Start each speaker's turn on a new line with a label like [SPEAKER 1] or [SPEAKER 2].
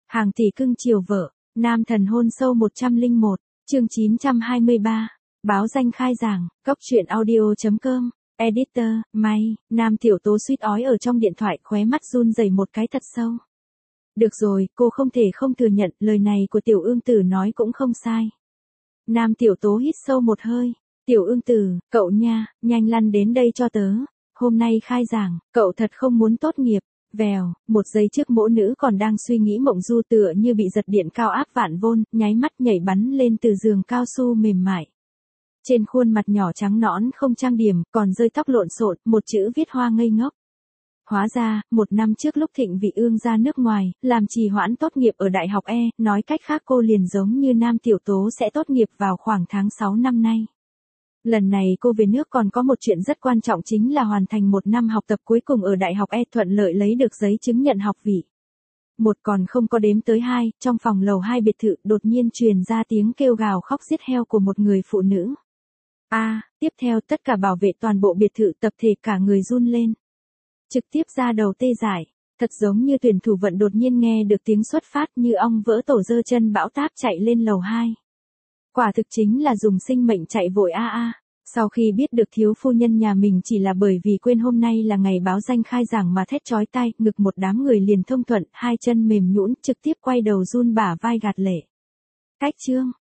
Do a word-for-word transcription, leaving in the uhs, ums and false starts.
[SPEAKER 1] Hàng tỷ cưng chiều vợ, nam thần hôn sâu một trăm lẻ một, chương chín trăm hai mươi ba. Báo danh khai giảng, cốc truyện audio chấm com, editor, may, nam tiểu tố suýt ói ở trong điện thoại, khóe mắt run rẩy một cái thật sâu. Được rồi, cô không thể không thừa nhận, lời này của tiểu ương tử nói cũng không sai. Nam tiểu tố hít sâu một hơi, tiểu ương tử, cậu nha, nhanh lăn đến đây cho tớ, hôm nay khai giảng, cậu thật không muốn tốt nghiệp. Vèo, một giây trước mỗ nữ còn đang suy nghĩ mộng du tựa như bị giật điện cao áp vạn vôn, nháy mắt nhảy bắn lên từ giường cao su mềm mại. Trên khuôn mặt nhỏ trắng nõn không trang điểm, còn rơi tóc lộn xộn, một chữ viết hoa ngây ngốc. Hóa ra, một năm trước lúc Thịnh Vị Ương ra nước ngoài, làm trì hoãn tốt nghiệp ở Đại học E, nói cách khác cô liền giống như Nam Tiểu Tố sẽ tốt nghiệp vào khoảng tháng sáu năm nay. Lần này cô về nước còn có một chuyện rất quan trọng, chính là hoàn thành một năm học tập cuối cùng ở Đại học E, thuận lợi lấy được giấy chứng nhận học vị. Một còn không có đếm tới hai, trong phòng lầu hai biệt thự đột nhiên truyền ra tiếng kêu gào khóc giết heo của một người phụ nữ. A, à, tiếp theo tất cả bảo vệ toàn bộ biệt thự tập thể cả người run lên. Trực tiếp ra đầu tê dại, thật giống như tuyển thủ vận đột nhiên nghe được tiếng xuất phát như ong vỡ tổ giơ chân bão táp chạy lên lầu hai. Quả thực chính là dùng sinh mệnh chạy vội a a. Sau khi biết được thiếu phu nhân nhà mình chỉ là bởi vì quên hôm nay là ngày báo danh khai giảng mà thét chói tai, ngực một đám người liền thông thuận, hai chân mềm nhũn, trực tiếp quay đầu run bả vai gạt lệ. Cách chương,